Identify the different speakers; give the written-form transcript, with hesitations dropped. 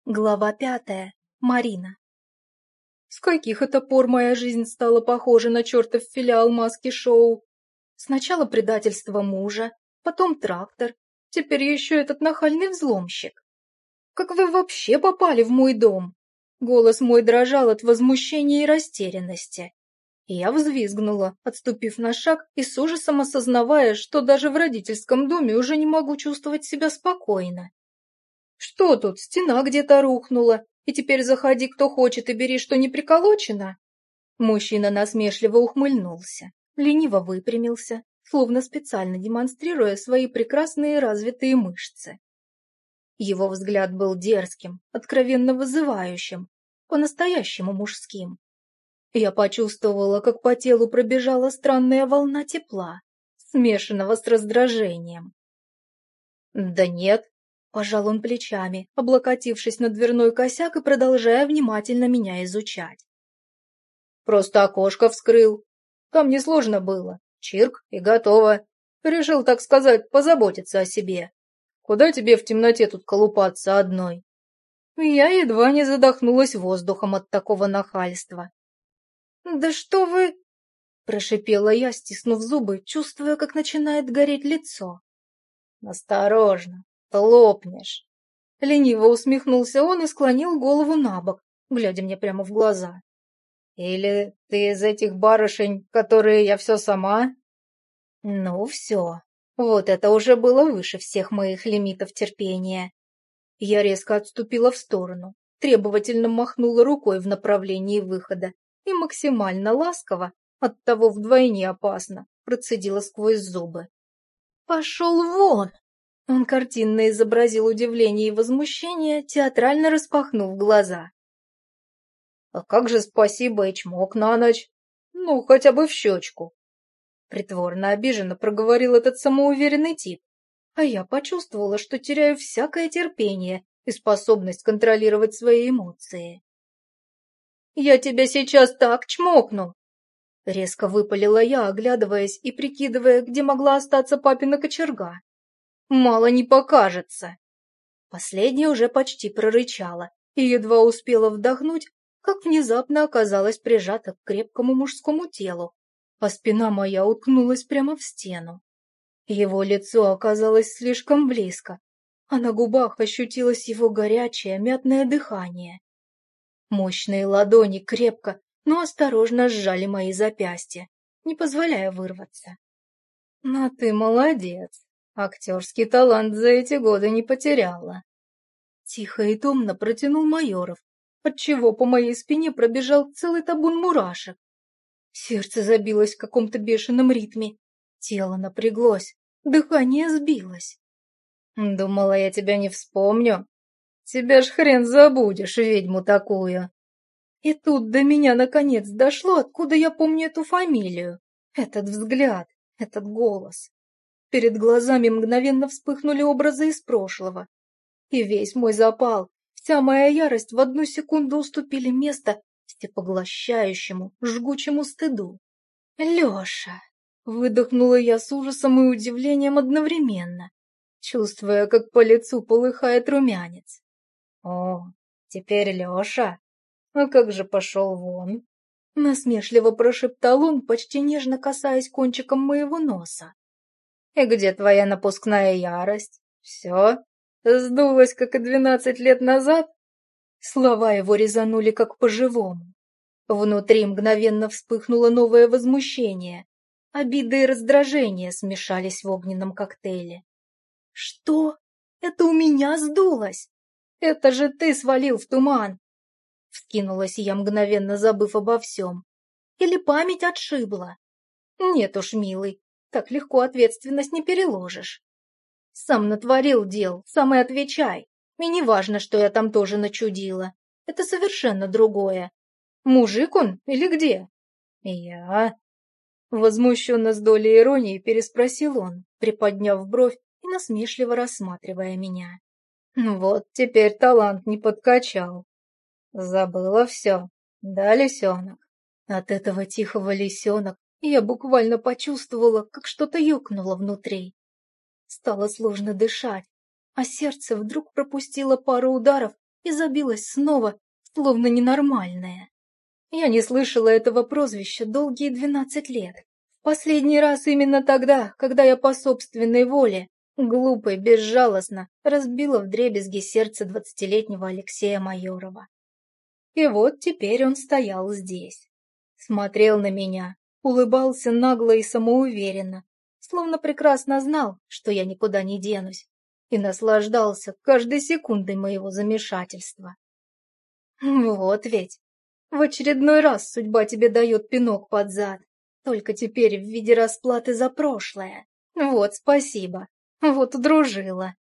Speaker 1: Глава 5. Марина. С каких это пор моя жизнь стала похожа на чертов филиал маски-шоу? Сначала предательство мужа, потом трактор, теперь еще этот нахальный взломщик. Как вы вообще попали в мой дом? Голос мой дрожал от возмущения и растерянности. Я взвизгнула, отступив на шаг и с ужасом осознавая, что даже в родительском доме уже не могу чувствовать себя спокойно. Что тут, стена где-то рухнула, и теперь заходи кто хочет и бери, что не приколочено? Мужчина насмешливо ухмыльнулся, лениво выпрямился, словно специально демонстрируя свои прекрасные развитые мышцы. Его взгляд был дерзким, откровенно вызывающим, по-настоящему мужским. Я почувствовала, как по телу пробежала странная волна тепла, смешанного с раздражением. «Да нет», — пожал он плечами, облокотившись на дверной косяк и продолжая внимательно меня изучать. «Просто окошко вскрыл. Там несложно было. Чирк и готово. Решил, так сказать, позаботиться о себе. Куда тебе в темноте тут колупаться одной?» Я едва не задохнулась воздухом от такого нахальства. «Да что вы...» — прошипела я, стиснув зубы, чувствуя, как начинает гореть лицо. «Осторожно, ты лопнешь!» Лениво усмехнулся он и склонил голову на бок, глядя мне прямо в глаза. «Или ты из этих барышень, которые я все сама?» Ну все, вот это уже было выше всех моих лимитов терпения. Я резко отступила в сторону, требовательно махнула рукой в направлении выхода и максимально ласково, оттого вдвойне опасно, процедила сквозь зубы. «Пошел вон!» Он картинно изобразил удивление и возмущение, театрально распахнув глаза. «А как же спасибо и чмок на ночь? Ну, хотя бы в щечку!» Притворно обиженно проговорил этот самоуверенный тип, а я почувствовала, что теряю всякое терпение и способность контролировать свои эмоции. «Я тебя сейчас так чмокну!» Резко выпалила я, оглядываясь и прикидывая, где могла остаться папина кочерга. «Мало не покажется!» Последняя уже почти прорычала и едва успела вдохнуть, как внезапно оказалась прижата к крепкому мужскому телу, а спина моя уткнулась прямо в стену. Его лицо оказалось слишком близко, а на губах ощутилось его горячее мятное дыхание. Мощные ладони крепко, но осторожно сжали мои запястья, не позволяя вырваться. «Но ты молодец, актерский талант за эти годы не потеряла». Тихо и томно протянул Майоров, отчего по моей спине пробежал целый табун мурашек. Сердце забилось в каком-то бешеном ритме, тело напряглось, дыхание сбилось. «Думала, я тебя не вспомню. Тебя ж хрен забудешь, ведьму такую». И тут до меня наконец дошло, откуда я помню эту фамилию, этот взгляд, этот голос. Перед глазами мгновенно вспыхнули образы из прошлого. И весь мой запал, вся моя ярость в одну секунду уступили место всепоглощающему, жгучему стыду. «Леша!» — выдохнула я с ужасом и удивлением одновременно, чувствуя, как по лицу полыхает румянец. «О, теперь Леша? А как же пошел вон?» Насмешливо прошептал он, почти нежно касаясь кончиком моего носа. «И где твоя напускная ярость? Все? Сдулась, как и 12 лет назад?» Слова его резанули, как по-живому. Внутри мгновенно вспыхнуло новое возмущение. Обида и раздражение смешались в огненном коктейле. «Что? Это у меня сдулось? Это же ты свалил в туман!» Вскинулась я, мгновенно забыв обо всем. «Или память отшибла?» «Нет уж, милый, так легко ответственность не переложишь. Сам натворил дел, сам и отвечай. И не важно, что я там тоже начудила. Это совершенно другое. Мужик он или где?» «Я...» Возмущенно с долей иронии переспросил он, приподняв бровь и насмешливо рассматривая меня. «Ну вот, теперь талант не подкачал. Забыла все, да, лисенок?» От этого тихого лисенок я буквально почувствовала, как что-то ёкнуло внутри. Стало сложно дышать, а сердце вдруг пропустило пару ударов и забилась снова, словно ненормальная. Я не слышала этого прозвища долгие 12 лет. Последний раз именно тогда, когда я по собственной воле, глупо и безжалостно, разбила вдребезги сердце 20-летнего Алексея Майорова. И вот теперь он стоял здесь. Смотрел на меня, улыбался нагло и самоуверенно, словно прекрасно знал, что я никуда не денусь, и наслаждался каждой секундой моего замешательства. Вот ведь, в очередной раз судьба тебе дает пинок под зад, только теперь в виде расплаты за прошлое. Вот спасибо, вот удружила.